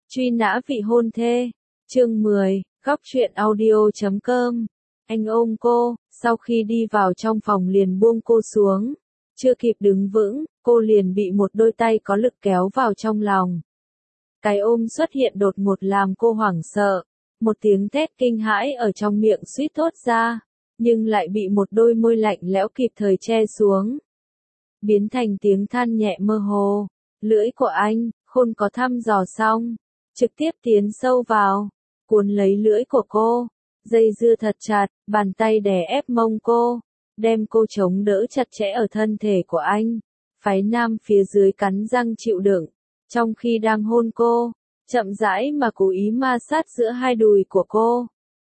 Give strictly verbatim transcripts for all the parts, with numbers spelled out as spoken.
Truy nã vị hôn thê, chương mười, góc truyện audio chấm com. Anh ôm cô, sau khi đi vào trong phòng liền buông cô xuống. Chưa kịp đứng vững, cô liền bị một đôi tay có lực kéo vào trong lòng. Cái ôm xuất hiện đột ngột làm cô hoảng sợ. Một tiếng thét kinh hãi ở trong miệng suýt thốt ra, nhưng lại bị một đôi môi lạnh lẽo kịp thời che xuống. Biến thành tiếng than nhẹ mơ hồ. Lưỡi của anh, khôn có thăm dò xong, trực tiếp tiến sâu vào, cuốn lấy lưỡi của cô, dây dưa thật chặt, bàn tay đè ép mông cô, đem cô chống đỡ chặt chẽ ở thân thể của anh. Phái nam phía dưới cắn răng chịu đựng, trong khi đang hôn cô, chậm rãi mà cố ý ma sát giữa hai đùi của cô.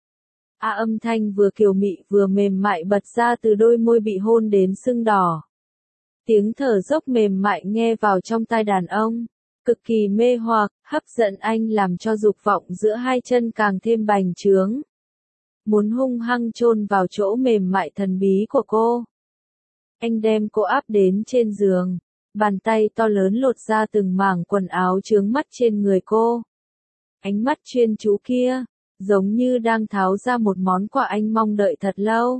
A âm thanh vừa kiều mị vừa mềm mại bật ra từ đôi môi bị hôn đến sưng đỏ. Tiếng thở dốc mềm mại nghe vào trong tai đàn ông, cực kỳ mê hoặc, hấp dẫn anh làm cho dục vọng giữa hai chân càng thêm bành trướng. Muốn hung hăng chôn vào chỗ mềm mại thần bí của cô. Anh đem cô áp đến trên giường, bàn tay to lớn lột ra từng mảng quần áo chướng mắt trên người cô. Ánh mắt chuyên chú kia, giống như đang tháo ra một món quà anh mong đợi thật lâu.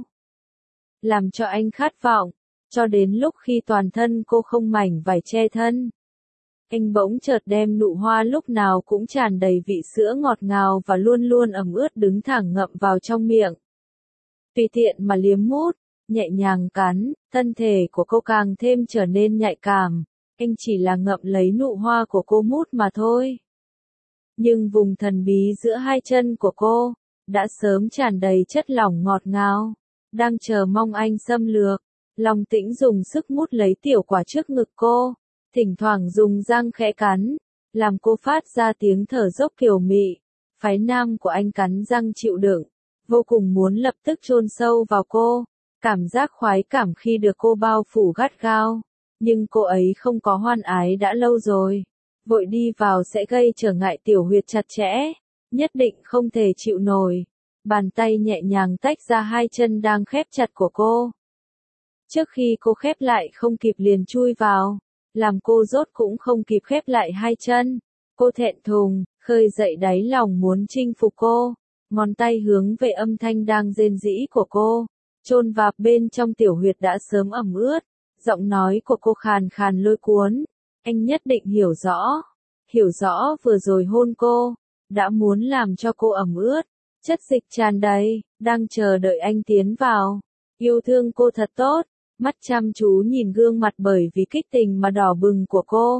Làm cho anh khát vọng, cho đến lúc khi toàn thân cô không mảnh vải che thân. Anh bỗng chợt đem nụ hoa lúc nào cũng tràn đầy vị sữa ngọt ngào và luôn luôn ẩm ướt đứng thẳng ngậm vào trong miệng. Tùy tiện mà liếm mút, nhẹ nhàng cắn, thân thể của cô càng thêm trở nên nhạy cảm. Anh chỉ là ngậm lấy nụ hoa của cô mút mà thôi. Nhưng vùng thần bí giữa hai chân của cô, đã sớm tràn đầy chất lỏng ngọt ngào, đang chờ mong anh xâm lược. Long Tĩnh dùng sức mút lấy tiểu quả trước ngực cô, thỉnh thoảng dùng răng khẽ cắn, làm cô phát ra tiếng thở dốc kiều mị. Phái nam của anh cắn răng chịu đựng, vô cùng muốn lập tức chôn sâu vào cô, cảm giác khoái cảm khi được cô bao phủ gắt gao, nhưng cô ấy không có hoan ái đã lâu rồi, vội đi vào sẽ gây trở ngại tiểu huyệt chặt chẽ, nhất định không thể chịu nổi. Bàn tay nhẹ nhàng tách ra hai chân đang khép chặt của cô. Trước khi cô khép lại không kịp liền chui vào, làm cô rốt cũng không kịp khép lại hai chân. Cô thẹn thùng, khơi dậy đáy lòng muốn chinh phục cô, ngón tay hướng về âm thanh đang rên rỉ của cô, chôn vào bên trong tiểu huyệt đã sớm ẩm ướt. Giọng nói của cô khàn khàn lôi cuốn, anh nhất định hiểu rõ, hiểu rõ vừa rồi hôn cô, đã muốn làm cho cô ẩm ướt, chất dịch tràn đầy, đang chờ đợi anh tiến vào, yêu thương cô thật tốt. Mắt chăm chú nhìn gương mặt bởi vì kích tình mà đỏ bừng của cô.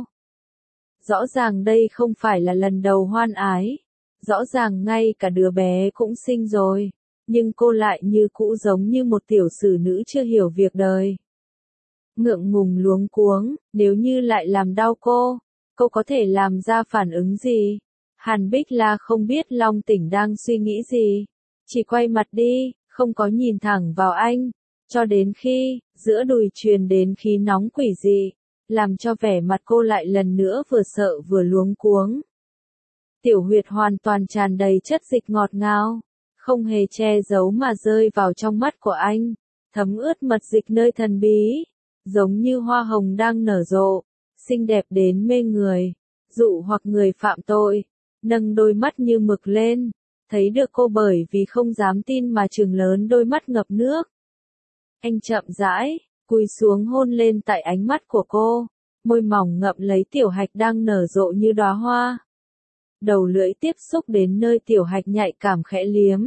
Rõ ràng đây không phải là lần đầu hoan ái. Rõ ràng ngay cả đứa bé cũng sinh rồi. Nhưng cô lại như cũ giống như một tiểu sử nữ chưa hiểu việc đời. Ngượng ngùng luống cuống, nếu như lại làm đau cô, cô có thể làm ra phản ứng gì? Hàn Bích La không biết Long Tĩnh đang suy nghĩ gì. Chỉ quay mặt đi, không có nhìn thẳng vào anh. Cho đến khi, giữa đùi truyền đến khí nóng quỷ dị, làm cho vẻ mặt cô lại lần nữa vừa sợ vừa luống cuống. Tiểu huyệt hoàn toàn tràn đầy chất dịch ngọt ngào, không hề che giấu mà rơi vào trong mắt của anh, thấm ướt mật dịch nơi thần bí, giống như hoa hồng đang nở rộ, xinh đẹp đến mê người, dụ hoặc người phạm tội, nâng đôi mắt như mực lên, thấy được cô bởi vì không dám tin mà trừng lớn đôi mắt ngập nước. Anh chậm rãi, cúi xuống hôn lên tại ánh mắt của cô, môi mỏng ngậm lấy tiểu hạch đang nở rộ như đóa hoa. Đầu lưỡi tiếp xúc đến nơi tiểu hạch nhạy cảm khẽ liếm.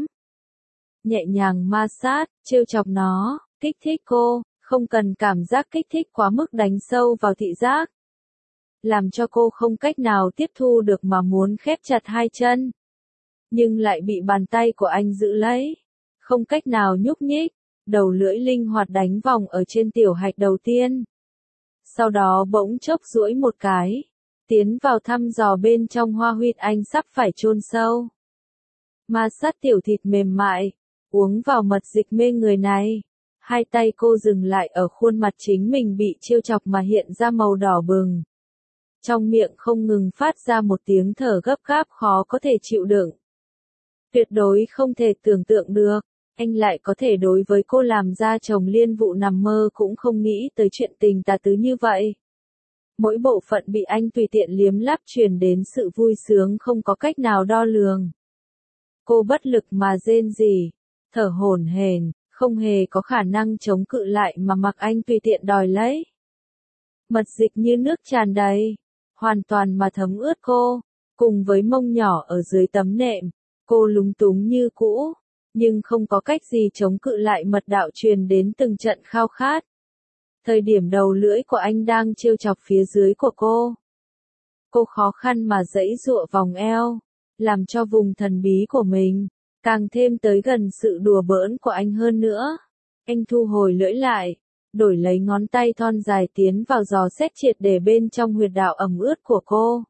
Nhẹ nhàng ma sát, trêu chọc nó, kích thích cô, không cần cảm giác kích thích quá mức đánh sâu vào thị giác. Làm cho cô không cách nào tiếp thu được mà muốn khép chặt hai chân. Nhưng lại bị bàn tay của anh giữ lấy, không cách nào nhúc nhích. Đầu lưỡi linh hoạt đánh vòng ở trên tiểu hạch đầu tiên. Sau đó bỗng chốc duỗi một cái, tiến vào thăm dò bên trong hoa huyệt anh sắp phải chôn sâu. Ma sát tiểu thịt mềm mại, uống vào mật dịch mê người này. Hai tay cô dừng lại ở khuôn mặt chính mình bị trêu chọc mà hiện ra màu đỏ bừng. Trong miệng không ngừng phát ra một tiếng thở gấp gáp khó có thể chịu đựng. Tuyệt đối không thể tưởng tượng được. Anh lại có thể đối với cô làm ra chồng liên vụ nằm mơ cũng không nghĩ tới chuyện tình tà tứ như vậy. Mỗi bộ phận bị anh tùy tiện liếm láp truyền đến sự vui sướng không có cách nào đo lường. Cô bất lực mà rên rỉ, thở hổn hển, không hề có khả năng chống cự lại mà mặc anh tùy tiện đòi lấy. Mật dịch như nước tràn đầy, hoàn toàn mà thấm ướt cô, cùng với mông nhỏ ở dưới tấm nệm, cô lúng túng như cũ, nhưng không có cách gì chống cự lại mật đạo truyền đến từng trận khao khát. Thời điểm đầu lưỡi của anh đang trêu chọc phía dưới của cô. Cô khó khăn mà giãy giụa vòng eo, làm cho vùng thần bí của mình càng thêm tới gần sự đùa bỡn của anh hơn nữa. Anh thu hồi lưỡi lại, đổi lấy ngón tay thon dài tiến vào dò xét triệt để bên trong huyệt đạo ẩm ướt của cô.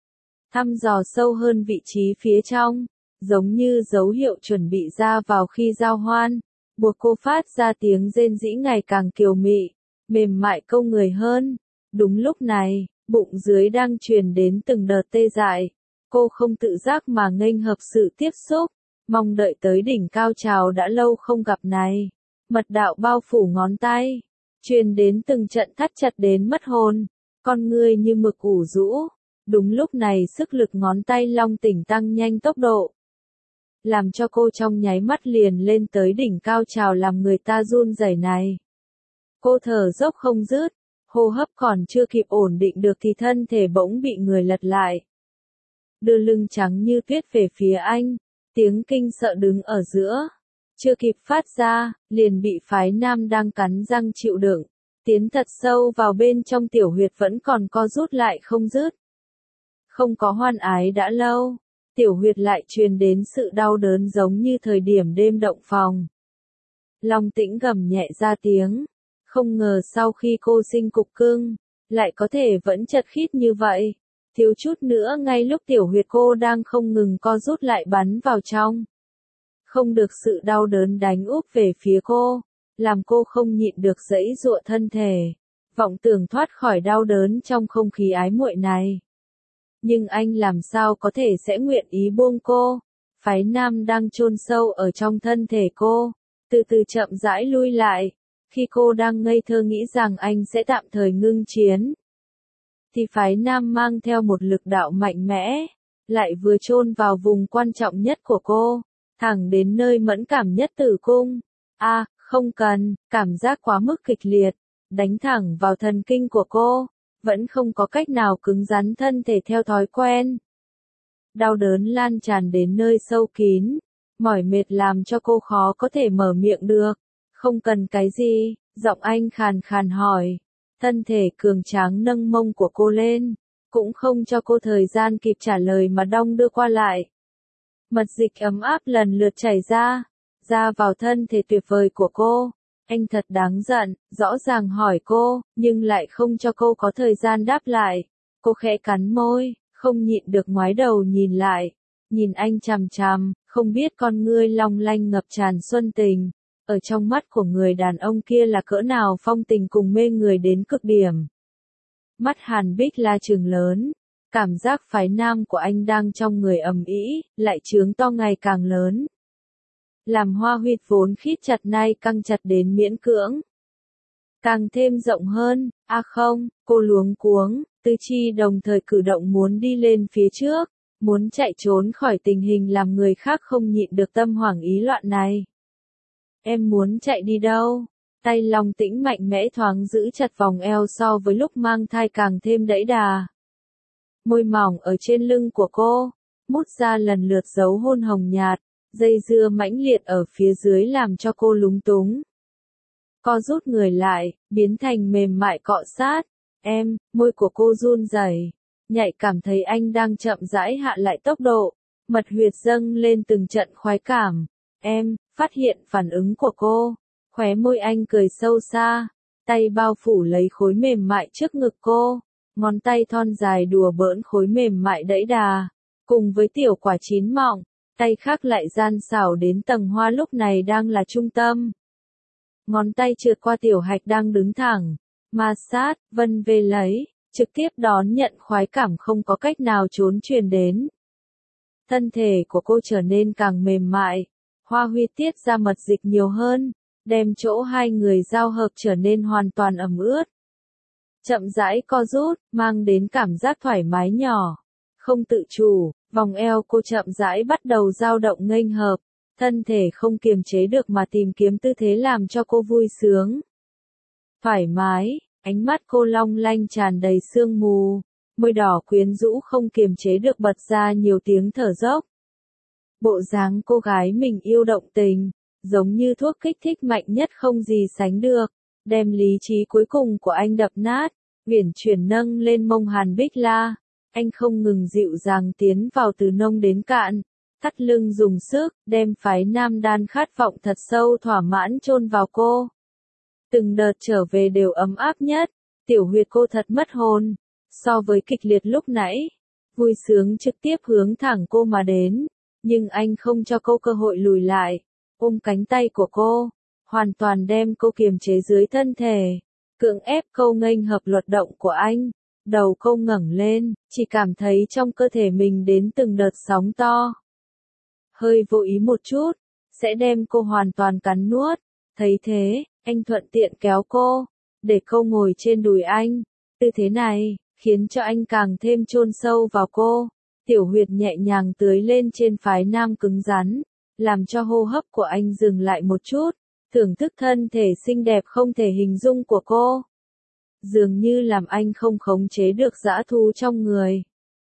Thăm dò sâu hơn vị trí phía trong, giống như dấu hiệu chuẩn bị ra vào khi giao hoan, buộc cô phát ra tiếng rên rỉ ngày càng kiều mị, mềm mại câu người hơn. Đúng lúc này, bụng dưới đang truyền đến từng đợt tê dại, cô không tự giác mà nghênh hợp sự tiếp xúc, mong đợi tới đỉnh cao trào đã lâu không gặp này. Mật đạo bao phủ ngón tay, truyền đến từng trận thắt chặt đến mất hồn, con ngươi như mực ủ rũ. Đúng lúc này sức lực ngón tay long tỉnh tăng nhanh tốc độ, làm cho cô trong nháy mắt liền lên tới đỉnh cao trào làm người ta run rẩy này. Cô thở dốc không dứt, hô hấp còn chưa kịp ổn định được thì thân thể bỗng bị người lật lại. Đưa lưng trắng như tuyết về phía anh, tiếng kinh sợ đứng ở giữa, chưa kịp phát ra, liền bị phái nam đang cắn răng chịu đựng, tiến thật sâu vào bên trong tiểu huyệt vẫn còn co rút lại không dứt. Không có hoan ái đã lâu, tiểu huyệt lại truyền đến sự đau đớn giống như thời điểm đêm động phòng. Long Tĩnh gầm nhẹ ra tiếng, không ngờ sau khi cô sinh cục cưng, lại có thể vẫn chật khít như vậy. Thiếu chút nữa ngay lúc tiểu huyệt cô đang không ngừng co rút lại bắn vào trong. Không được sự đau đớn đánh úp về phía cô, làm cô không nhịn được giãy giụa thân thể, vọng tưởng thoát khỏi đau đớn trong không khí ái muội này. Nhưng anh làm sao có thể sẽ nguyện ý buông cô? Phái nam đang chôn sâu ở trong thân thể cô, từ từ chậm rãi lui lại. Khi cô đang ngây thơ nghĩ rằng anh sẽ tạm thời ngưng chiến, thì phái nam mang theo một lực đạo mạnh mẽ, lại vừa chôn vào vùng quan trọng nhất của cô, thẳng đến nơi mẫn cảm nhất tử cung. A, à, không cần, cảm giác quá mức kịch liệt, đánh thẳng vào thần kinh của cô, vẫn không có cách nào cứng rắn thân thể theo thói quen. Đau đớn lan tràn đến nơi sâu kín, mỏi mệt làm cho cô khó có thể mở miệng được. Không cần cái gì, giọng anh khàn khàn hỏi. Thân thể cường tráng nâng mông của cô lên, cũng không cho cô thời gian kịp trả lời mà đong đưa qua lại. Mật dịch ấm áp lần lượt chảy ra, ra vào thân thể tuyệt vời của cô. Anh thật đáng giận, rõ ràng hỏi cô, nhưng lại không cho cô có thời gian đáp lại. Cô khẽ cắn môi, không nhịn được ngoái đầu nhìn lại, nhìn anh chằm chằm, không biết con ngươi long lanh ngập tràn xuân tình. Ở trong mắt của người đàn ông kia là cỡ nào phong tình cùng mê người đến cực điểm. Mắt Hàn Bích La trừng lớn, cảm giác phái nam của anh đang trong người ầm ĩ, lại trướng to ngày càng lớn. Làm hoa huyệt vốn khít chặt nay căng chặt đến miễn cưỡng. Càng thêm rộng hơn, a à không, cô luống cuống, tư chi đồng thời cử động muốn đi lên phía trước, muốn chạy trốn khỏi tình hình làm người khác không nhịn được tâm hoảng ý loạn này. Em muốn chạy đi đâu? Tay Long Tĩnh mạnh mẽ thoáng giữ chặt vòng eo so với lúc mang thai càng thêm đẫy đà. Môi mỏng ở trên lưng của cô, mút ra lần lượt dấu hôn hồng nhạt, dây dưa mãnh liệt ở phía dưới làm cho cô lúng túng. Co rút người lại, biến thành mềm mại cọ sát. Em, môi của cô run rẩy, nhạy cảm thấy anh đang chậm rãi hạ lại tốc độ, mật huyệt dâng lên từng trận khoái cảm. Em, phát hiện phản ứng của cô, khóe môi anh cười sâu xa, tay bao phủ lấy khối mềm mại trước ngực cô, ngón tay thon dài đùa bỡn khối mềm mại đẫy đà, cùng với tiểu quả chín mọng, tay khác lại gian xảo đến tầng hoa lúc này đang là trung tâm. Ngón tay trượt qua tiểu hạch đang đứng thẳng, ma sát, vân về lấy, trực tiếp đón nhận khoái cảm không có cách nào trốn truyền đến. Thân thể của cô trở nên càng mềm mại. Hoa huy tiết ra mật dịch nhiều hơn, đem chỗ hai người giao hợp trở nên hoàn toàn ẩm ướt. chậm rãi co rút, mang đến cảm giác thoải mái nhỏ. Không tự chủ, vòng eo cô chậm rãi bắt đầu dao động nghênh hợp, thân thể không kiềm chế được mà tìm kiếm tư thế làm cho cô vui sướng. Thoải mái, ánh mắt cô long lanh tràn đầy sương mù, môi đỏ quyến rũ không kiềm chế được bật ra nhiều tiếng thở dốc. Bộ dáng cô gái mình yêu động tình, giống như thuốc kích thích mạnh nhất không gì sánh được, đem lý trí cuối cùng của anh đập nát, uyển chuyển nâng lên mông Hàn Bích La. Anh không ngừng dịu dàng tiến vào từ nông đến cạn, thắt lưng dùng sức, đem phái nam đan khát vọng thật sâu thỏa mãn chôn vào cô. Từng đợt trở về đều ấm áp nhất, tiểu huyệt cô thật mất hồn, so với kịch liệt lúc nãy, vui sướng trực tiếp hướng thẳng cô mà đến, nhưng anh không cho cô cơ hội lùi lại, ôm cánh tay của cô, hoàn toàn đem cô kiềm chế dưới thân thể, cưỡng ép câu nghênh hợp luật động của anh. Đầu cô ngẩng lên, chỉ cảm thấy trong cơ thể mình đến từng đợt sóng to. Hơi vô ý một chút, sẽ đem cô hoàn toàn cắn nuốt. Thấy thế, anh thuận tiện kéo cô, để cô ngồi trên đùi anh. Tư thế này, khiến cho anh càng thêm chôn sâu vào cô. Tiểu huyệt nhẹ nhàng tưới lên trên phái nam cứng rắn, làm cho hô hấp của anh dừng lại một chút, thưởng thức thân thể xinh đẹp không thể hình dung của cô. Dường như làm anh không khống chế được dã thú trong người.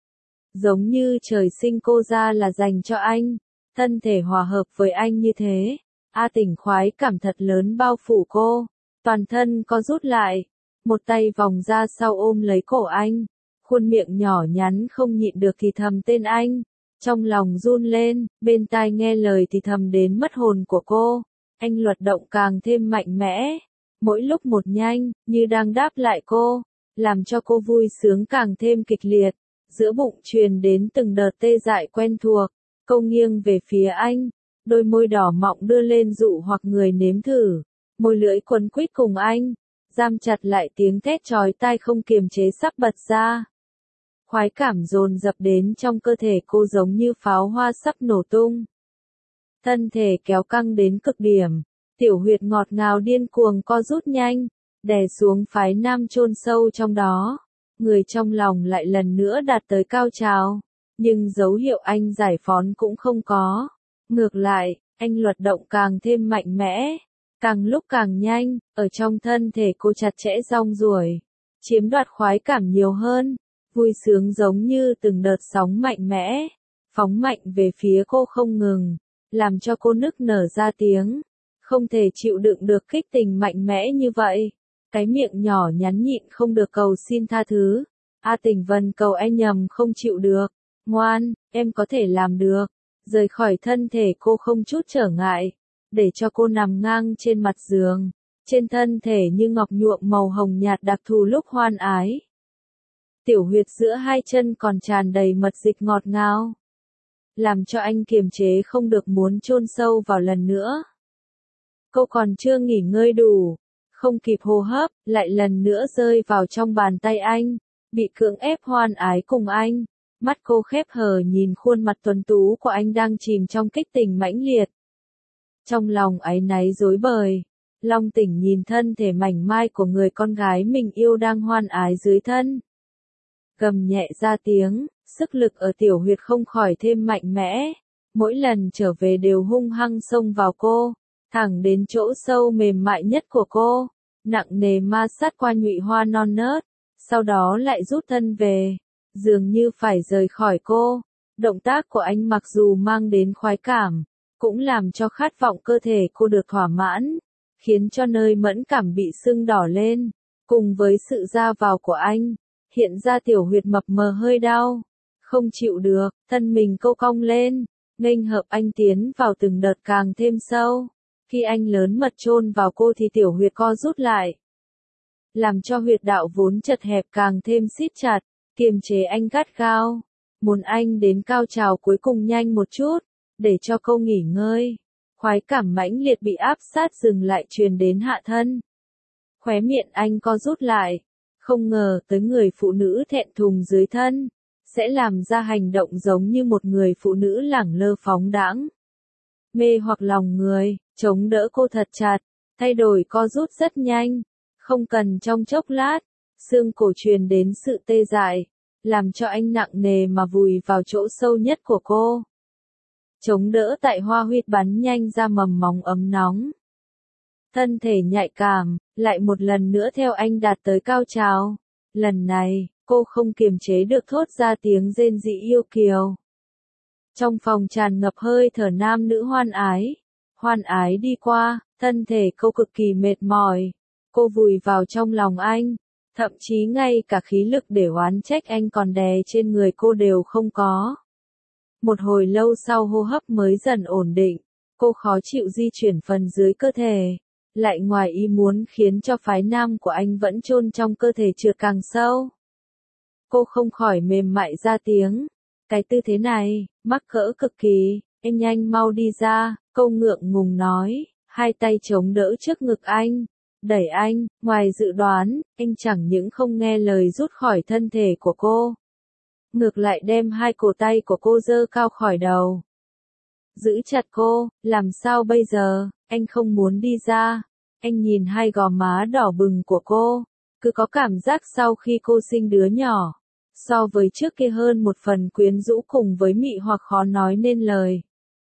Giống như trời sinh cô ra là dành cho anh, thân thể hòa hợp với anh như thế. A Tỉnh khoái cảm thật lớn bao phủ cô, toàn thân co rút lại, một tay vòng ra sau ôm lấy cổ anh, khuôn miệng nhỏ nhắn không nhịn được thì thầm tên anh, trong lòng run lên, bên tai nghe lời thì thầm đến mất hồn của cô. Anh luật động càng thêm mạnh mẽ. Mỗi lúc một nhanh, như đang đáp lại cô, làm cho cô vui sướng càng thêm kịch liệt, giữa bụng truyền đến từng đợt tê dại quen thuộc, cô nghiêng về phía anh, đôi môi đỏ mọng đưa lên dụ hoặc người nếm thử, môi lưỡi quấn quýt cùng anh, giam chặt lại tiếng thét chói tai không kiềm chế sắp bật ra. Khoái cảm dồn dập đến trong cơ thể cô giống như pháo hoa sắp nổ tung. Thân thể kéo căng đến cực điểm. Tiểu huyệt ngọt ngào điên cuồng co rút nhanh, đè xuống phái nam chôn sâu trong đó. Người trong lòng lại lần nữa đạt tới cao trào, nhưng dấu hiệu anh giải phóng cũng không có. Ngược lại, anh luật động càng thêm mạnh mẽ, càng lúc càng nhanh, ở trong thân thể cô chặt chẽ rong ruổi, chiếm đoạt khoái cảm nhiều hơn, vui sướng giống như từng đợt sóng mạnh mẽ, phóng mạnh về phía cô không ngừng, làm cho cô nức nở ra tiếng. Không thể chịu đựng được kích tình mạnh mẽ như vậy. Cái miệng nhỏ nhắn nhịn không được cầu xin tha thứ. A Tỉnh Vân cầu anh nhầm không chịu được. Ngoan, em có thể làm được. Rời khỏi thân thể cô không chút trở ngại. Để cho cô nằm ngang trên mặt giường. Trên thân thể như ngọc nhuộm màu hồng nhạt đặc thù lúc hoan ái. Tiểu huyệt giữa hai chân còn tràn đầy mật dịch ngọt ngào. Làm cho anh kiềm chế không được muốn chôn sâu vào lần nữa. Cô còn chưa nghỉ ngơi đủ, không kịp hô hấp, lại lần nữa rơi vào trong bàn tay anh, bị cưỡng ép hoan ái cùng anh. Mắt cô khép hờ nhìn khuôn mặt tuấn tú của anh đang chìm trong kích tình mãnh liệt. Trong lòng áy náy rối bời, Long Tỉnh nhìn thân thể mảnh mai của người con gái mình yêu đang hoan ái dưới thân. Gầm nhẹ ra tiếng, sức lực ở tiểu huyệt không khỏi thêm mạnh mẽ, mỗi lần trở về đều hung hăng xông vào cô. Thẳng đến chỗ sâu mềm mại nhất của cô, nặng nề ma sát qua nhụy hoa non nớt, sau đó lại rút thân về, dường như phải rời khỏi cô. Động tác của anh mặc dù mang đến khoái cảm, cũng làm cho khát vọng cơ thể cô được thỏa mãn, khiến cho nơi mẫn cảm bị sưng đỏ lên, cùng với sự ra vào của anh, hiện ra tiểu huyệt mập mờ hơi đau, không chịu được, thân mình cô cong lên, nghênh hợp anh tiến vào từng đợt càng thêm sâu. Khi anh lớn mật chôn vào cô thì tiểu huyệt co rút lại, làm cho huyệt đạo vốn chật hẹp càng thêm siết chặt, kiềm chế anh gắt gao, muốn anh đến cao trào cuối cùng nhanh một chút, để cho cô nghỉ ngơi. Khoái cảm mãnh liệt bị áp sát dừng lại truyền đến hạ thân. Khóe miệng anh co rút lại, không ngờ tới người phụ nữ thẹn thùng dưới thân, sẽ làm ra hành động giống như một người phụ nữ lẳng lơ phóng đãng. Mê hoặc lòng người, chống đỡ cô thật chặt, thay đổi co rút rất nhanh, không cần trong chốc lát, xương cổ truyền đến sự tê dại, làm cho anh nặng nề mà vùi vào chỗ sâu nhất của cô. Chống đỡ tại hoa huyệt bắn nhanh ra mầm móng ấm nóng. Thân thể nhạy cảm, lại một lần nữa theo anh đạt tới cao trào. Lần này, cô không kiềm chế được thốt ra tiếng rên rỉ yêu kiều. Trong phòng tràn ngập hơi thở nam nữ hoan ái. Hoan ái đi qua, thân thể cô cực kỳ mệt mỏi. Cô vùi vào trong lòng anh. Thậm chí ngay cả khí lực để oán trách anh còn đè trên người cô đều không có. Một hồi lâu sau hô hấp mới dần ổn định. Cô khó chịu di chuyển phần dưới cơ thể. Lại ngoài ý muốn khiến cho phái nam của anh vẫn chôn trong cơ thể trượt càng sâu. Cô không khỏi mềm mại ra tiếng. Cái tư thế này, mắc cỡ cực kỳ, anh nhanh mau đi ra, cô ngượng ngùng nói, hai tay chống đỡ trước ngực anh, đẩy anh, ngoài dự đoán, anh chẳng những không nghe lời rút khỏi thân thể của cô. Ngược lại đem hai cổ tay của cô giơ cao khỏi đầu. Giữ chặt cô, làm sao bây giờ, anh không muốn đi ra. Anh nhìn hai gò má đỏ bừng của cô, cứ có cảm giác sau khi cô sinh đứa nhỏ. So với trước kia hơn một phần quyến rũ cùng với mị hoặc khó nói nên lời.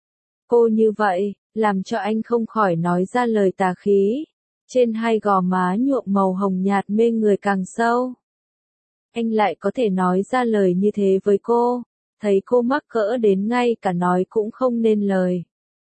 Cô như vậy, làm cho anh không khỏi nói ra lời tà khí. Trên hai gò má nhuộm màu hồng nhạt mê người càng sâu. Anh lại có thể nói ra lời như thế với cô, thấy cô mắc cỡ đến ngay cả nói cũng không nên lời.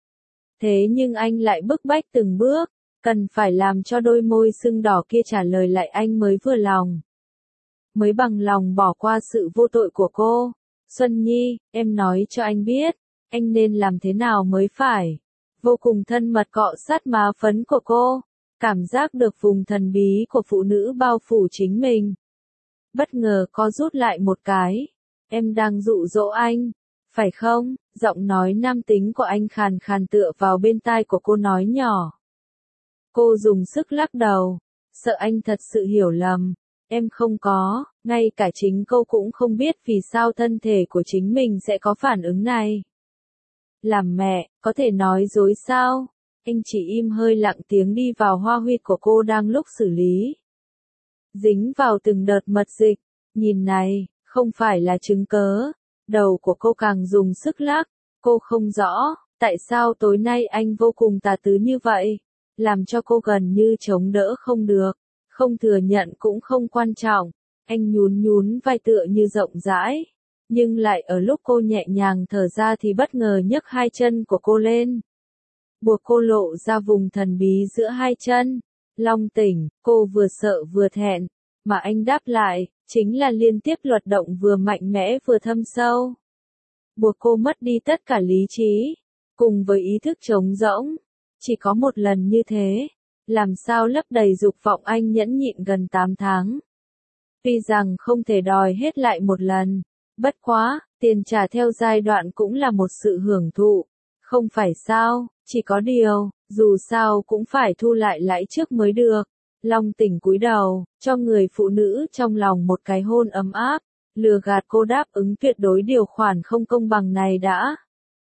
Thế nhưng anh lại bức bách từng bước, cần phải làm cho đôi môi sưng đỏ kia trả lời lại anh mới vừa lòng. Mới bằng lòng bỏ qua sự vô tội của cô. Xuân Nhi, em nói cho anh biết, anh nên làm thế nào mới phải. Vô cùng thân mật cọ sát má phấn của cô, cảm giác được vùng thần bí của phụ nữ bao phủ chính mình. Bất ngờ co rút lại một cái. Em đang dụ dỗ anh, phải không? Giọng nói nam tính của anh khàn khàn tựa vào bên tai của cô nói nhỏ. Cô dùng sức lắc đầu, sợ anh thật sự hiểu lầm. Em không có, ngay cả chính cô cũng không biết vì sao thân thể của chính mình sẽ có phản ứng này. Làm mẹ, có thể nói dối sao? Anh chỉ im hơi lặng tiếng đi vào hoa huyệt của cô đang lúc xử lý. Dính vào từng đợt mật dịch, nhìn này, không phải là chứng cớ. Đầu của cô càng dùng sức lắc, cô không rõ, tại sao tối nay anh vô cùng tà tứ như vậy, làm cho cô gần như chống đỡ không được. Không thừa nhận cũng không quan trọng, anh nhún nhún vai tựa như rộng rãi, nhưng lại ở lúc cô nhẹ nhàng thở ra thì bất ngờ nhấc hai chân của cô lên. Buộc cô lộ ra vùng thần bí giữa hai chân. Long tỉnh, cô vừa sợ vừa thẹn, mà anh đáp lại, chính là liên tiếp luật động vừa mạnh mẽ vừa thâm sâu. Buộc cô mất đi tất cả lý trí, cùng với ý thức trống rỗng. Chỉ có một lần như thế. Làm sao lấp đầy dục vọng anh nhẫn nhịn gần tám tháng. Tuy rằng không thể đòi hết lại một lần, bất quá, tiền trả theo giai đoạn cũng là một sự hưởng thụ, không phải sao, chỉ có điều, dù sao cũng phải thu lại lãi trước mới được. Long tỉnh cúi đầu, cho người phụ nữ trong lòng một cái hôn ấm áp, lừa gạt cô đáp ứng tuyệt đối điều khoản không công bằng này đã.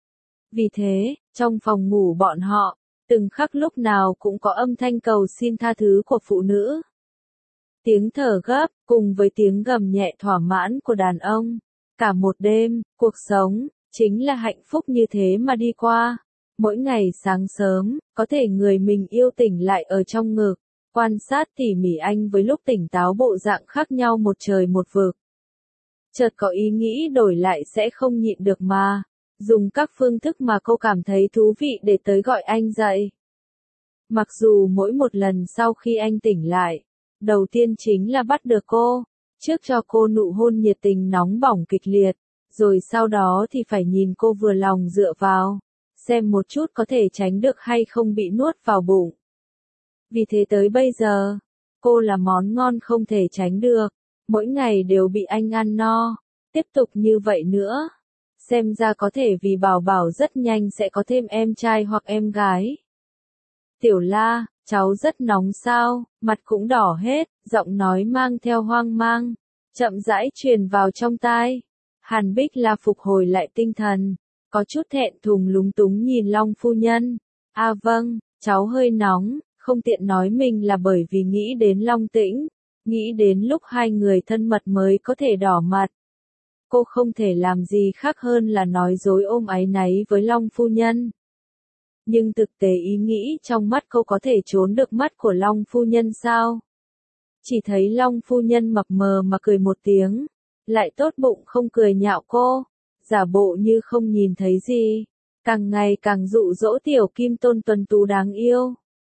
Vì thế, trong phòng ngủ bọn họ, từng khắc lúc nào cũng có âm thanh cầu xin tha thứ của phụ nữ. Tiếng thở gấp, cùng với tiếng gầm nhẹ thỏa mãn của đàn ông. Cả một đêm, cuộc sống, chính là hạnh phúc như thế mà đi qua. Mỗi ngày sáng sớm, có thể người mình yêu tỉnh lại ở trong ngực. Quan sát tỉ mỉ anh với lúc tỉnh táo bộ dạng khác nhau một trời một vực. Chợt có ý nghĩ đổi lại sẽ không nhịn được mà. Dùng các phương thức mà cô cảm thấy thú vị để tới gọi anh dậy. Mặc dù mỗi một lần sau khi anh tỉnh lại, đầu tiên chính là bắt được cô, trước cho cô nụ hôn nhiệt tình nóng bỏng kịch liệt, rồi sau đó thì phải nhìn cô vừa lòng dựa vào, xem một chút có thể tránh được hay không bị nuốt vào bụng. Vì thế tới bây giờ, cô là món ngon không thể tránh được, mỗi ngày đều bị anh ăn no, tiếp tục như vậy nữa. Xem ra có thể vì bảo bảo rất nhanh sẽ có thêm em trai hoặc em gái. Tiểu La, cháu rất nóng sao, mặt cũng đỏ hết, giọng nói mang theo hoang mang, chậm rãi truyền vào trong tai. Hàn Bích La phục hồi lại tinh thần, có chút thẹn thùng lúng túng nhìn Long phu nhân. À vâng, cháu hơi nóng, không tiện nói mình là bởi vì nghĩ đến Long Tĩnh. nghĩ đến lúc hai người thân mật mới có thể đỏ mặt. Cô không thể làm gì khác hơn là nói dối ôm áy náy với Long phu nhân. Nhưng thực tế ý nghĩ trong mắt cô có thể trốn được mắt của Long phu nhân sao? Chỉ thấy Long phu nhân mập mờ mà cười một tiếng, lại tốt bụng không cười nhạo cô, giả bộ như không nhìn thấy gì, càng ngày càng dụ dỗ tiểu kim tôn tuấn tú đáng yêu.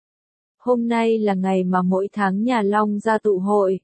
Hôm nay là ngày mà mỗi tháng nhà Long gia tụ hội.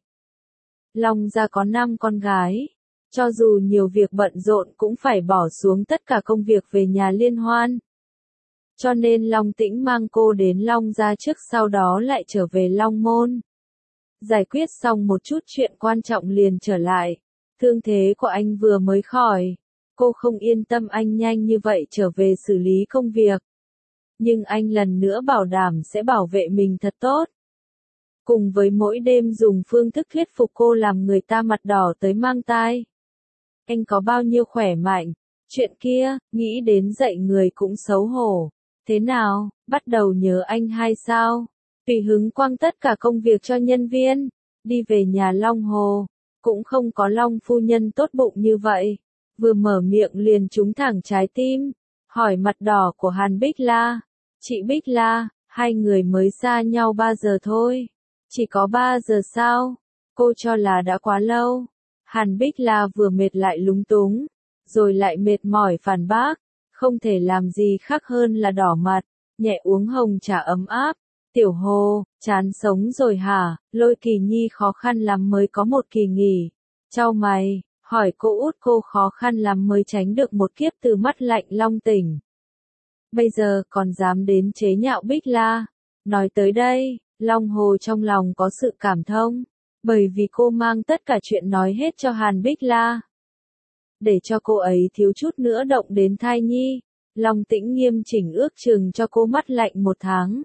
Long gia có năm con gái, cho dù nhiều việc bận rộn cũng phải bỏ xuống tất cả công việc về nhà liên hoan. Cho nên Long Tĩnh mang cô đến Long gia trước, sau đó lại trở về Long môn. Giải quyết xong một chút chuyện quan trọng liền trở lại. Thương thế của anh vừa mới khỏi. Cô không yên tâm anh nhanh như vậy trở về xử lý công việc. Nhưng anh lần nữa bảo đảm sẽ bảo vệ mình thật tốt. Cùng với mỗi đêm dùng phương thức thuyết phục cô làm người ta mặt đỏ tới mang tai. Anh có bao nhiêu khỏe mạnh. Chuyện kia, nghĩ đến dạy người cũng xấu hổ. Thế nào, bắt đầu nhớ anh hay sao? Tùy hứng quăng tất cả công việc cho nhân viên, đi về nhà Long Hồ, cũng không có Long phu nhân tốt bụng như vậy. Vừa mở miệng liền trúng thẳng trái tim, hỏi mặt đỏ của Hàn Bích La. Chị Bích La, hai người mới xa nhau ba giờ thôi. Chỉ có ba giờ sao? Cô cho là đã quá lâu. Hàn Bích La vừa mệt lại lúng túng, rồi lại mệt mỏi phản bác. Không thể làm gì khác hơn là đỏ mặt, nhẹ uống hồng trà ấm áp. Tiểu Hồ, chán sống rồi hả? Lôi Kỳ Nhi khó khăn lắm mới có một kỳ nghỉ. Chau mày, hỏi cô út cô khó khăn lắm mới tránh được một kiếp từ mắt lạnh Long Tỉnh. Bây giờ còn dám đến chế nhạo Bích La. Nói tới đây, Long Hồ trong lòng có sự cảm thông, bởi vì cô mang tất cả chuyện nói hết cho Hàn Bích La. Để cho cô ấy thiếu chút nữa động đến thai nhi, Long Tĩnh nghiêm chỉnh ước chừng cho cô mắt lạnh một tháng.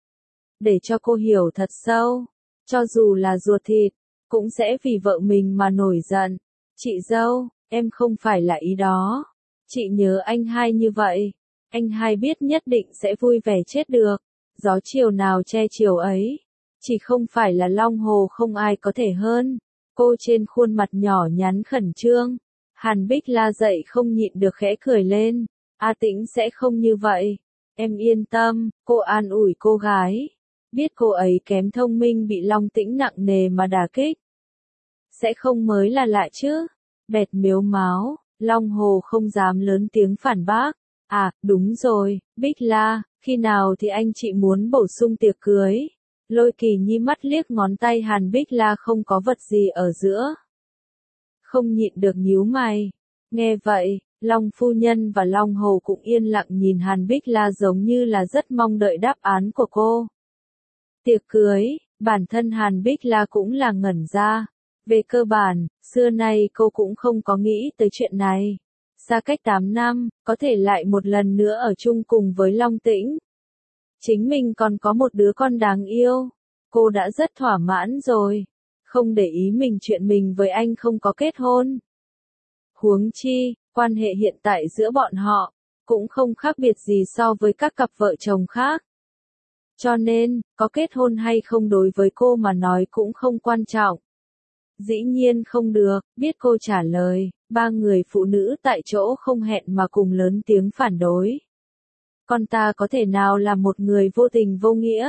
Để cho cô hiểu thật sâu, cho dù là ruột thịt, cũng sẽ vì vợ mình mà nổi giận. Chị dâu, em không phải là ý đó. Chị nhớ anh hai như vậy, anh hai biết nhất định sẽ vui vẻ chết được. Gió chiều nào che chiều ấy, chỉ không phải là Long Hồ không ai có thể hơn. Cô trên khuôn mặt nhỏ nhắn khẩn trương. Hàn Bích La dậy không nhịn được khẽ cười lên. A Tĩnh sẽ không như vậy. Em yên tâm, cô an ủi cô gái. Biết cô ấy kém thông minh bị Long Tĩnh nặng nề mà đả kích. Sẽ không mới là lạ chứ. Bẹt mếu máo, Long Hồ không dám lớn tiếng phản bác. À, đúng rồi, Bích La, khi nào thì anh chị muốn bổ sung tiệc cưới? Lôi Kỳ Nhi mắt liếc ngón tay Hàn Bích La không có vật gì ở giữa. Không nhịn được nhíu mày. Nghe vậy, Long phu nhân và Long Hồ cũng yên lặng nhìn Hàn Bích La giống như là rất mong đợi đáp án của cô. Tiệc cưới, bản thân Hàn Bích La cũng là ngẩn ra. Về cơ bản, xưa nay cô cũng không có nghĩ tới chuyện này. Xa cách tám năm, có thể lại một lần nữa ở chung cùng với Long Tĩnh. Chính mình còn có một đứa con đáng yêu. Cô đã rất thỏa mãn rồi. Không để ý mình chuyện mình với anh không có kết hôn. Huống chi, quan hệ hiện tại giữa bọn họ, cũng không khác biệt gì so với các cặp vợ chồng khác. Cho nên, có kết hôn hay không đối với cô mà nói cũng không quan trọng. Dĩ nhiên không được, biết cô trả lời, ba người phụ nữ tại chỗ không hẹn mà cùng lớn tiếng phản đối. Con ta có thể nào là một người vô tình vô nghĩa?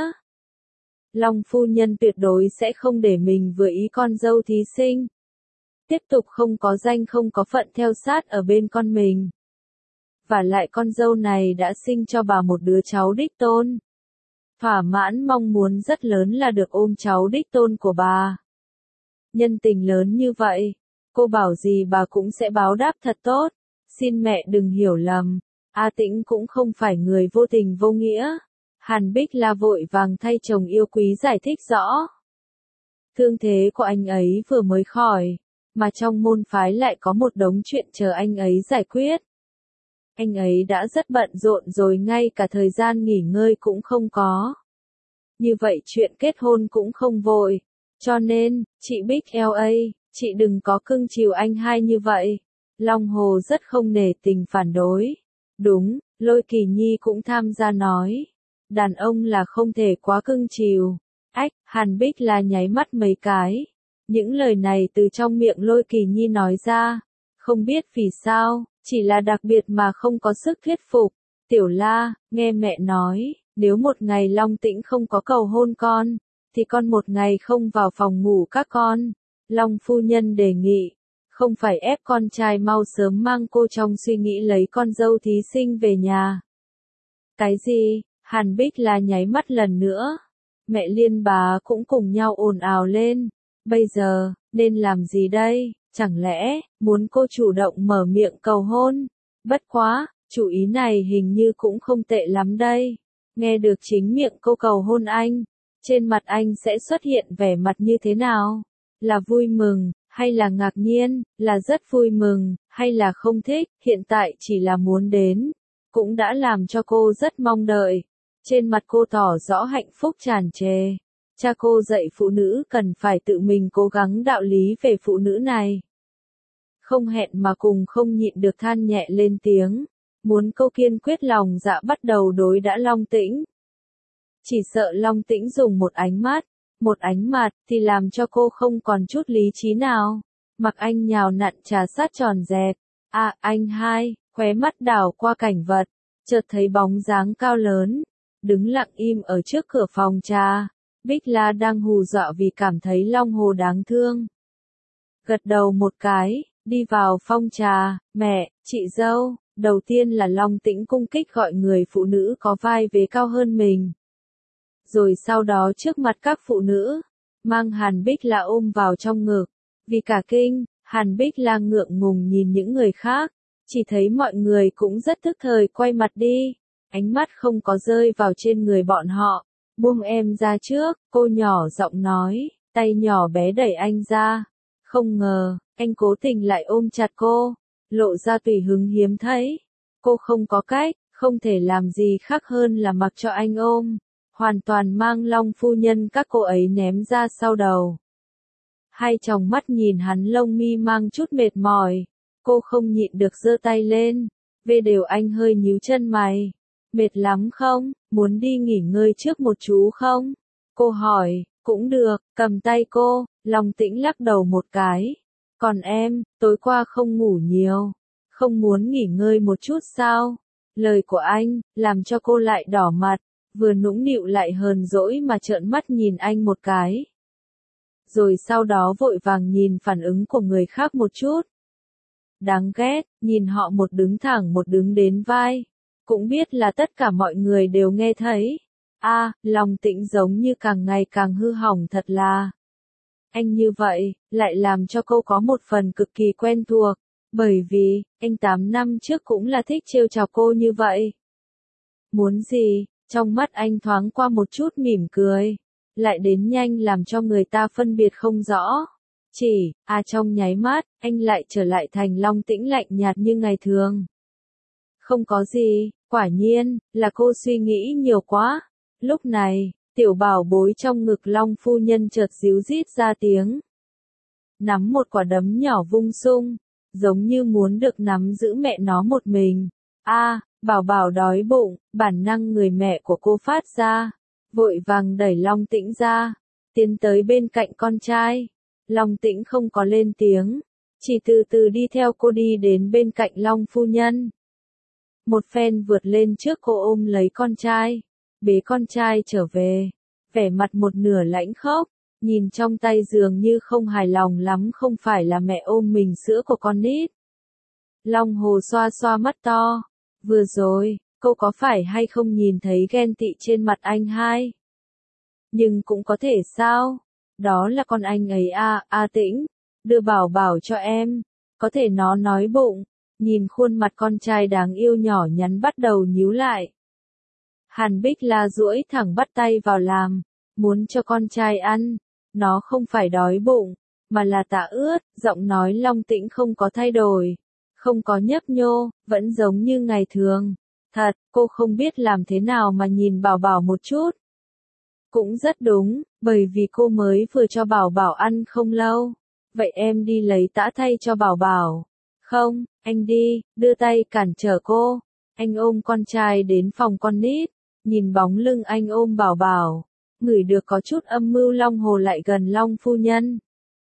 Long phu nhân tuyệt đối sẽ không để mình vừa ý con dâu thí sinh. Tiếp tục không có danh không có phận theo sát ở bên con mình. Và lại con dâu này đã sinh cho bà một đứa cháu đích tôn. Thỏa mãn mong muốn rất lớn là được ôm cháu đích tôn của bà. Nhân tình lớn như vậy, cô bảo gì bà cũng sẽ báo đáp thật tốt. Xin mẹ đừng hiểu lầm, A Tĩnh cũng không phải người vô tình vô nghĩa. Hàn Bích La vội vàng thay chồng yêu quý giải thích rõ. Thương thế của anh ấy vừa mới khỏi, mà trong môn phái lại có một đống chuyện chờ anh ấy giải quyết. Anh ấy đã rất bận rộn rồi, ngay cả thời gian nghỉ ngơi cũng không có. Như vậy chuyện kết hôn cũng không vội. Cho nên, chị Bích la, chị đừng có cưng chiều anh hai như vậy. Long Hồ rất không nể tình phản đối. Đúng, Lôi Kỳ Nhi cũng tham gia nói. Đàn ông là không thể quá cưng chiều. Ách, Hàn Bích La nháy mắt mấy cái. Những lời này từ trong miệng Lôi Kỳ Nhi nói ra, không biết vì sao, chỉ là đặc biệt mà không có sức thuyết phục. Tiểu La, nghe mẹ nói, nếu một ngày Long Tĩnh không có cầu hôn con, thì con một ngày không vào phòng ngủ các con. Long phu nhân đề nghị, không phải ép con trai mau sớm mang cô trong suy nghĩ lấy con dâu thí sinh về nhà. Cái gì? Hàn Bích La nháy mắt lần nữa. Mẹ Liên bá cũng cùng nhau ồn ào lên. Bây giờ, nên làm gì đây? Chẳng lẽ, muốn cô chủ động mở miệng cầu hôn? Bất quá, chủ ý này hình như cũng không tệ lắm đây. Nghe được chính miệng cô cầu hôn anh, trên mặt anh sẽ xuất hiện vẻ mặt như thế nào? Là vui mừng, hay là ngạc nhiên, là rất vui mừng, hay là không thích, hiện tại chỉ là muốn đến, cũng đã làm cho cô rất mong đợi. Trên mặt cô tỏ rõ hạnh phúc tràn trề. Cha cô dạy phụ nữ cần phải tự mình cố gắng đạo lý về phụ nữ này. Không hẹn mà cùng không nhịn được than nhẹ lên tiếng, muốn cô kiên quyết lòng dạ bắt đầu đối đãi Long Tĩnh. Chỉ sợ Long Tĩnh dùng một ánh mắt, một ánh mặt thì làm cho cô không còn chút lý trí nào. Mặc Anh nhào nặn trà sát tròn dẹt. À, anh hai, khóe mắt đảo qua cảnh vật, chợt thấy bóng dáng cao lớn, đứng lặng im ở trước cửa phòng trà. Bích La đang hù dọa vì cảm thấy Long Hồ đáng thương. Gật đầu một cái, đi vào phong trà, mẹ, chị dâu, đầu tiên là Long Tĩnh cung kích gọi người phụ nữ có vai vế cao hơn mình. Rồi sau đó trước mặt các phụ nữ, mang Hàn Bích La ôm vào trong ngực. Vì cả kinh, Hàn Bích La ngượng ngùng nhìn những người khác, chỉ thấy mọi người cũng rất tức thời quay mặt đi, ánh mắt không có rơi vào trên người bọn họ. Buông em ra trước, cô nhỏ giọng nói, tay nhỏ bé đẩy anh ra. Không ngờ, anh cố tình lại ôm chặt cô, lộ ra tùy hứng hiếm thấy. Cô không có cách, không thể làm gì khác hơn là mặc cho anh ôm, hoàn toàn mang Long phu nhân các cô ấy ném ra sau đầu. Hai tròng mắt nhìn hắn lông mi mang chút mệt mỏi, cô không nhịn được giơ tay lên, về đều anh hơi nhíu chân mày. Mệt lắm không, muốn đi nghỉ ngơi trước một chú không? Cô hỏi, cũng được, cầm tay cô, Long Tĩnh lắc đầu một cái. Còn em, tối qua không ngủ nhiều, không muốn nghỉ ngơi một chút sao? Lời của anh, làm cho cô lại đỏ mặt, vừa nũng nịu lại hờn dỗi mà trợn mắt nhìn anh một cái. Rồi sau đó vội vàng nhìn phản ứng của người khác một chút. Đáng ghét, nhìn họ một đứng thẳng một đứng đến vai. Cũng biết là tất cả mọi người đều nghe thấy. A, à, Long Tĩnh giống như càng ngày càng hư hỏng thật là. Anh như vậy, lại làm cho cô có một phần cực kỳ quen thuộc. Bởi vì, anh tám năm trước cũng là thích trêu chọc cô như vậy. Muốn gì, trong mắt anh thoáng qua một chút mỉm cười. Lại đến nhanh làm cho người ta phân biệt không rõ. Chỉ, à trong nháy mắt, anh lại trở lại thành Long Tĩnh lạnh nhạt như ngày thường. Không có gì, quả nhiên, là cô suy nghĩ nhiều quá. Lúc này, tiểu bảo bối trong ngực Long phu nhân chợt díu rít ra tiếng. Nắm một quả đấm nhỏ vung sung, giống như muốn được nắm giữ mẹ nó một mình. A, à, bảo bảo đói bụng, bản năng người mẹ của cô phát ra, vội vàng đẩy Long Tĩnh ra, tiến tới bên cạnh con trai. Long Tĩnh không có lên tiếng, chỉ từ từ đi theo cô đi đến bên cạnh Long phu nhân. Một phen vượt lên trước cô ôm lấy con trai, bế con trai trở về, vẻ mặt một nửa lãnh khốc, nhìn trong tay dường như không hài lòng lắm không phải là mẹ ôm mình sữa của con nít. Long Hồ xoa xoa mắt to, vừa rồi, cô có phải hay không nhìn thấy ghen tị trên mặt anh hai? Nhưng cũng có thể sao? Đó là con anh ấy à, A Tĩnh, đưa bảo bảo cho em, có thể nó nói bụng. Nhìn khuôn mặt con trai đáng yêu nhỏ nhắn bắt đầu nhíu lại. Hàn Bích La duỗi thẳng bắt tay vào làm, muốn cho con trai ăn. Nó không phải đói bụng, mà là tạ ướt, giọng nói Long Tĩnh không có thay đổi, không có nhấp nhô, vẫn giống như ngày thường. Thật, cô không biết làm thế nào mà nhìn bảo bảo một chút. Cũng rất đúng, bởi vì cô mới vừa cho bảo bảo ăn không lâu. Vậy em đi lấy tã thay cho bảo bảo. Không, anh đi, đưa tay cản trở cô. Anh ôm con trai đến phòng con nít, nhìn bóng lưng anh ôm bảo bảo, ngửi được có chút âm mưu Long Hồ lại gần Long phu nhân.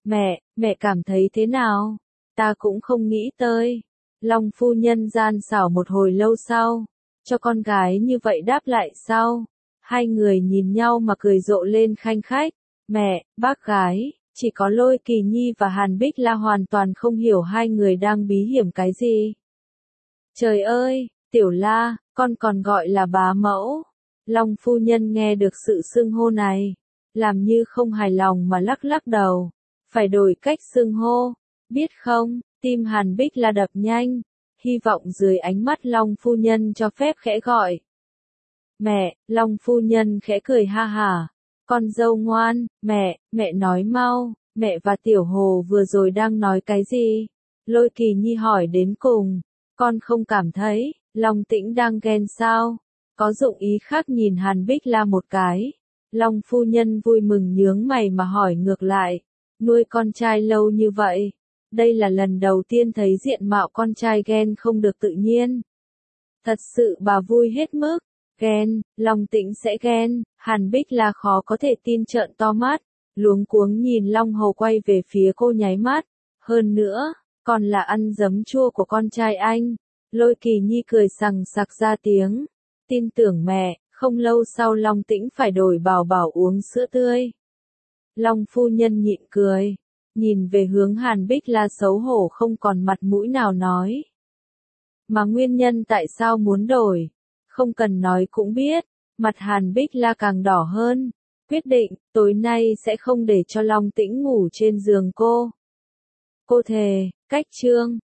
Mẹ, mẹ cảm thấy thế nào? Ta cũng không nghĩ tới. Long phu nhân gian xảo một hồi lâu sau, cho con gái như vậy đáp lại sau. Hai người nhìn nhau mà cười rộ lên khanh khách. Mẹ, bác gái, chỉ có Lôi Kỳ Nhi và Hàn Bích La hoàn toàn không hiểu hai người đang bí hiểm cái gì. Trời ơi, Tiểu La, con còn gọi là bá mẫu. Long phu nhân nghe được sự xưng hô này, làm như không hài lòng mà lắc lắc đầu. Phải đổi cách xưng hô, biết không? Tim Hàn Bích La đập nhanh, hy vọng dưới ánh mắt Long phu nhân cho phép khẽ gọi. Mẹ, Long phu nhân khẽ cười ha hả. Con dâu ngoan, mẹ, mẹ nói mau, mẹ và Tiểu Hồ vừa rồi đang nói cái gì? Lôi Kỳ Nhi hỏi đến cùng, con không cảm thấy, Long Tĩnh đang ghen sao? Có dụng ý khác nhìn Hàn Bích La một cái. Long phu nhân vui mừng nhướng mày mà hỏi ngược lại, nuôi con trai lâu như vậy, đây là lần đầu tiên thấy diện mạo con trai ghen không được tự nhiên. Thật sự bà vui hết mức. Ghen, Long Tĩnh sẽ ghen. Hàn Bích La khó có thể tin trợn to mắt, luống cuống nhìn Long Hầu quay về phía cô nháy mắt. Hơn nữa, còn là ăn giấm chua của con trai anh. Lôi Kỳ Nhi cười sằng sặc ra tiếng. Tin tưởng mẹ, không lâu sau Long Tĩnh phải đổi Bảo Bảo uống sữa tươi. Long phu nhân nhịn cười, nhìn về hướng Hàn Bích La xấu hổ không còn mặt mũi nào nói. Mà nguyên nhân tại sao muốn đổi? Không cần nói cũng biết, mặt Hàn Bích La càng đỏ hơn, quyết định, tối nay sẽ không để cho Long Tĩnh ngủ trên giường cô. Cô thề, cách chương.